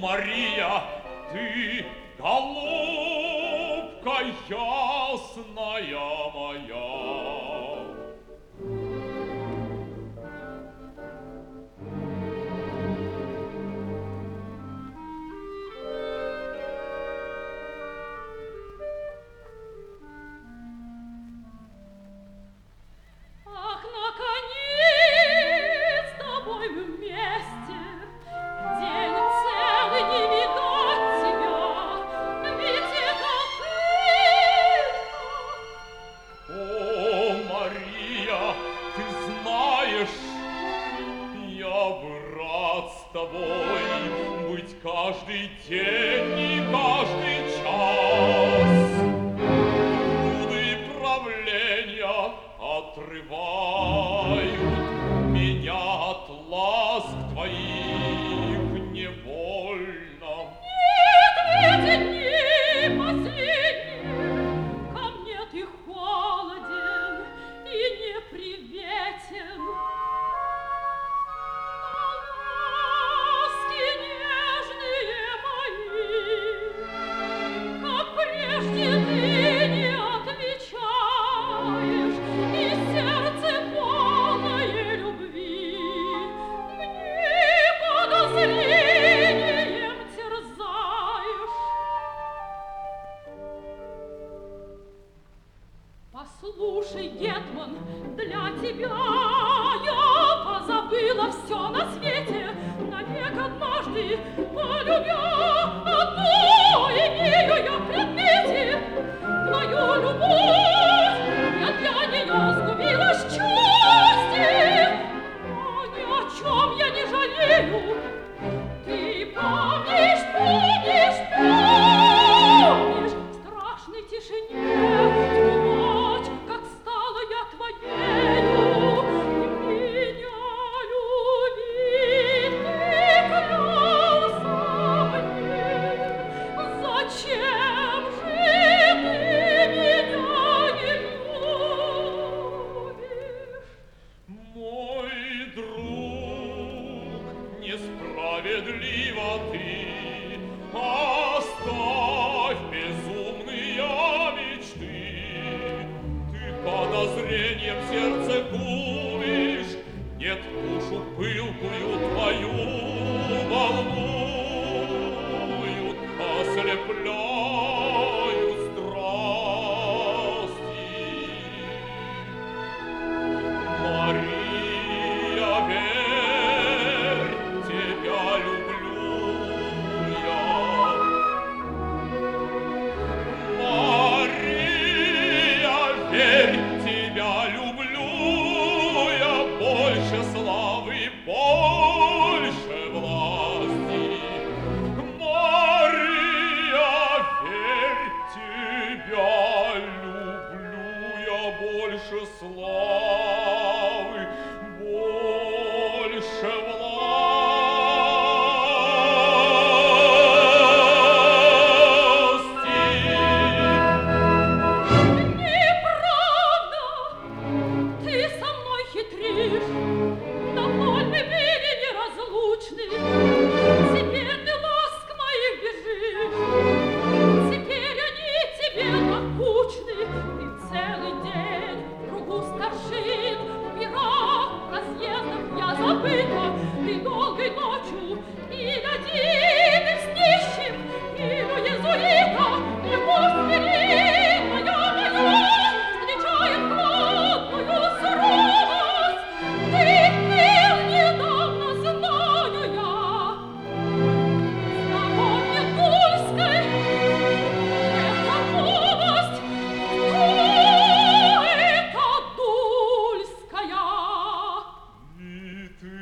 Мария, ты, голубка ясная моя. Каждый день и каждый час труды правления отрывают меня от ласк твоих невольно. Нет, эти дни последние, ко мне ты холоден и неприветен. Послушай, гетман, для тебя я позабыла все на свете, навек однажды полюбя одну имею я предмете. Твою любовь я для нее сгубила счастье, но ни о чем я не жалею. Ты помнишь, помнишь, помнишь в страшной тишине несправедливо ты, оставь безумные мечты. Ты подозрением сердце губишь, нет, душу пылкую твою волнуют, ослепляют страсти. Мария, верь, тебя люблю я. Мария, верь, тебя люблю я. Больше славы, больше власти. Мария, верь, тебя люблю я. Больше славы, больше власти. Неправда, ты со мной хитришь, давно мы были неразлучны. Теперь ты ласк моих бежишь, теперь они тебе докучны. Ты целый день в кругу старшин, в пирах, разъездах я забыта. Ты долгой ночью или один из нищих, или у иезуита, любовь смиренная моя встречает хладную суровость. Ты пил недавно, знаю я, здоровье Тульской, это новость, это Тульская. И ты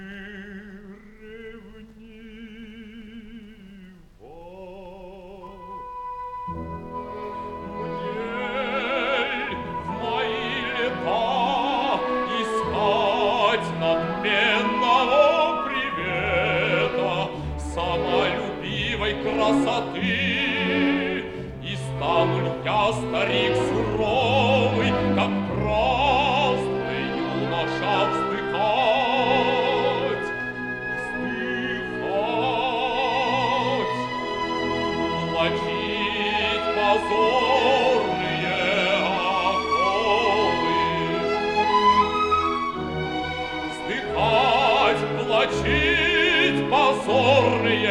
ревнива. Мне в мои лета искать надменного привета, самолюбивой красоты. И стану ли я, старик суровый, как праздный юноша, вздыхать, вздыхать. влачить позорные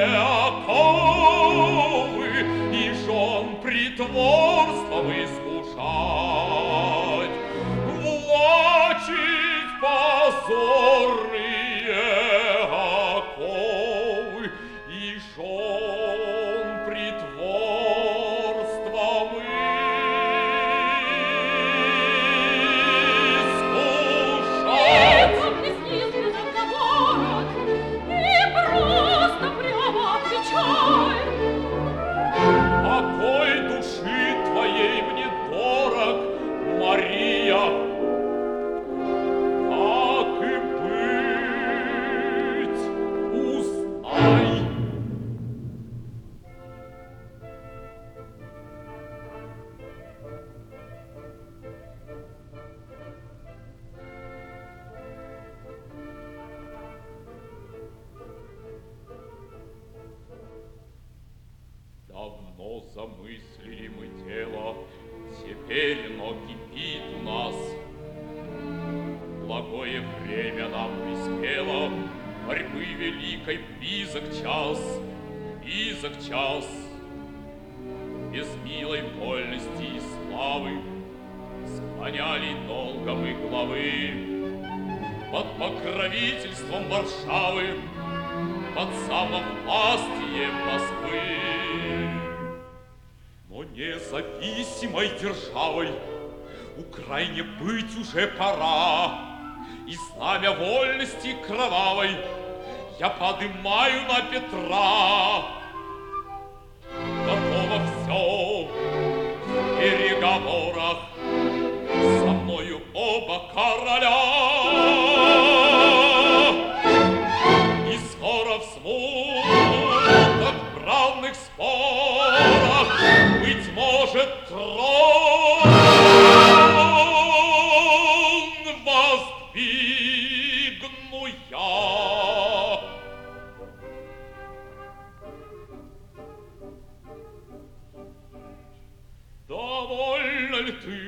оковы и жен притворством искушать, влачить позорные оковы и жен притворством искушать. Покой души твоей мне дорог, Мария. Как и быть, узнай. Давно замыслили мы дело, теперь оно кипит у нас. Благое время нам приспело, борьбы великой близок час, близок час. Без милой вольности и славы склоняли долго мы главы под покровительством Варшавы, под самовластием Москвы. Но независимой державой Украине быть уже пора, и знамя вольности кровавой я подымаю на Петра. Готово все в переговорах, со мною оба короля. И скоро в смутах, бравных спорах, быть может, трон воздвигну я. Довольна ли ты?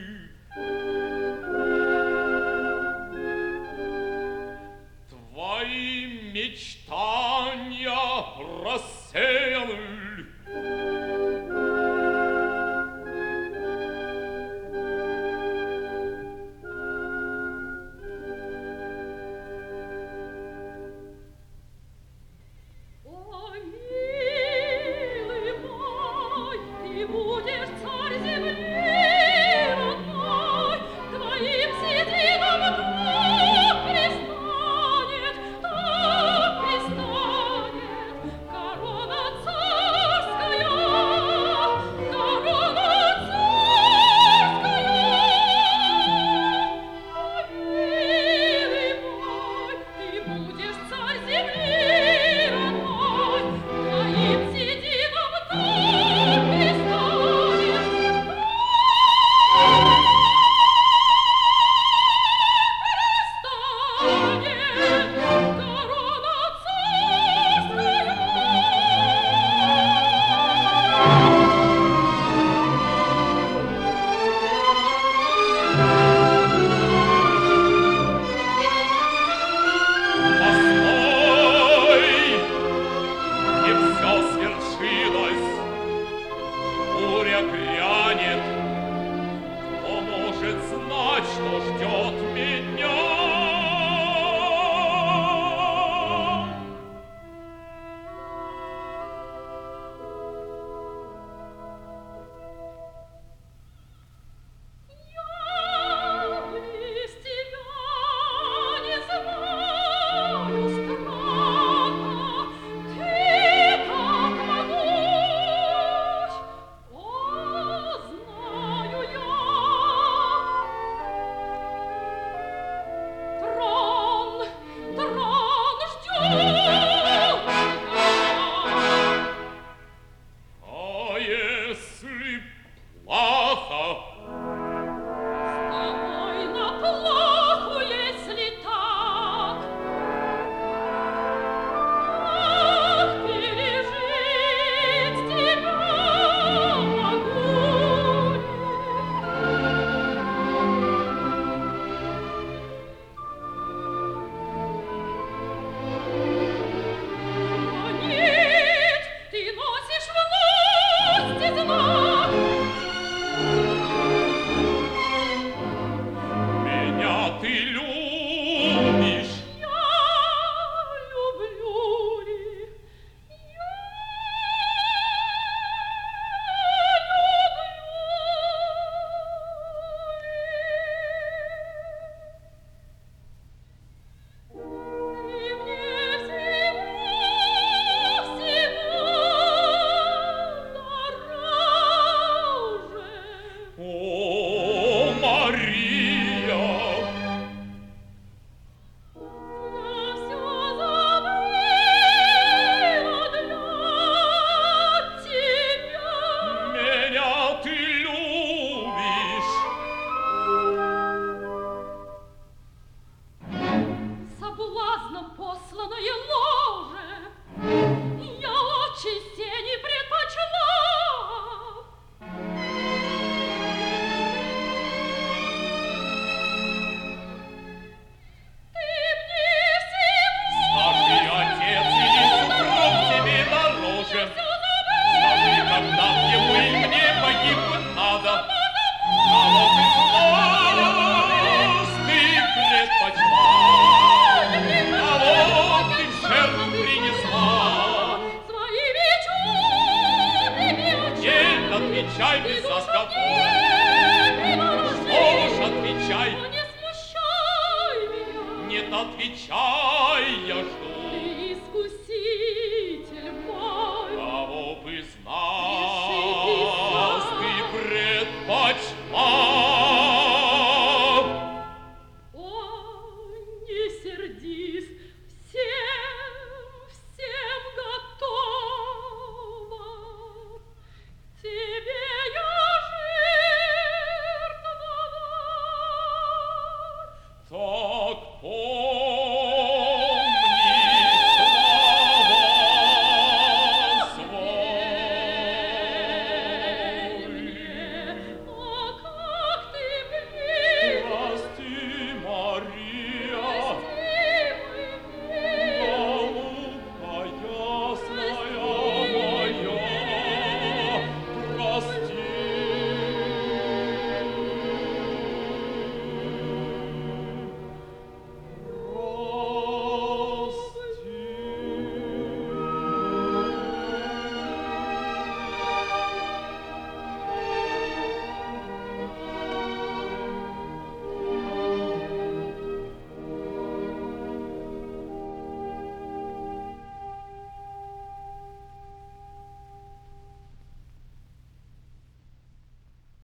Твои мечтания рассеяны. богом посланное ложе. Я очень сени предпочла. Ты мне всего Скажи, отец или супруг тебе дороже? Скажи, когда мне вы и мне погибнуть надо? Кого ты слез ты предпочла? Кого ты в жертву принесла? своими чудными очами. Нет, отвечай без разговора. Что ж, отвечай. Не смущай меня. Нет, отвечай, я жду.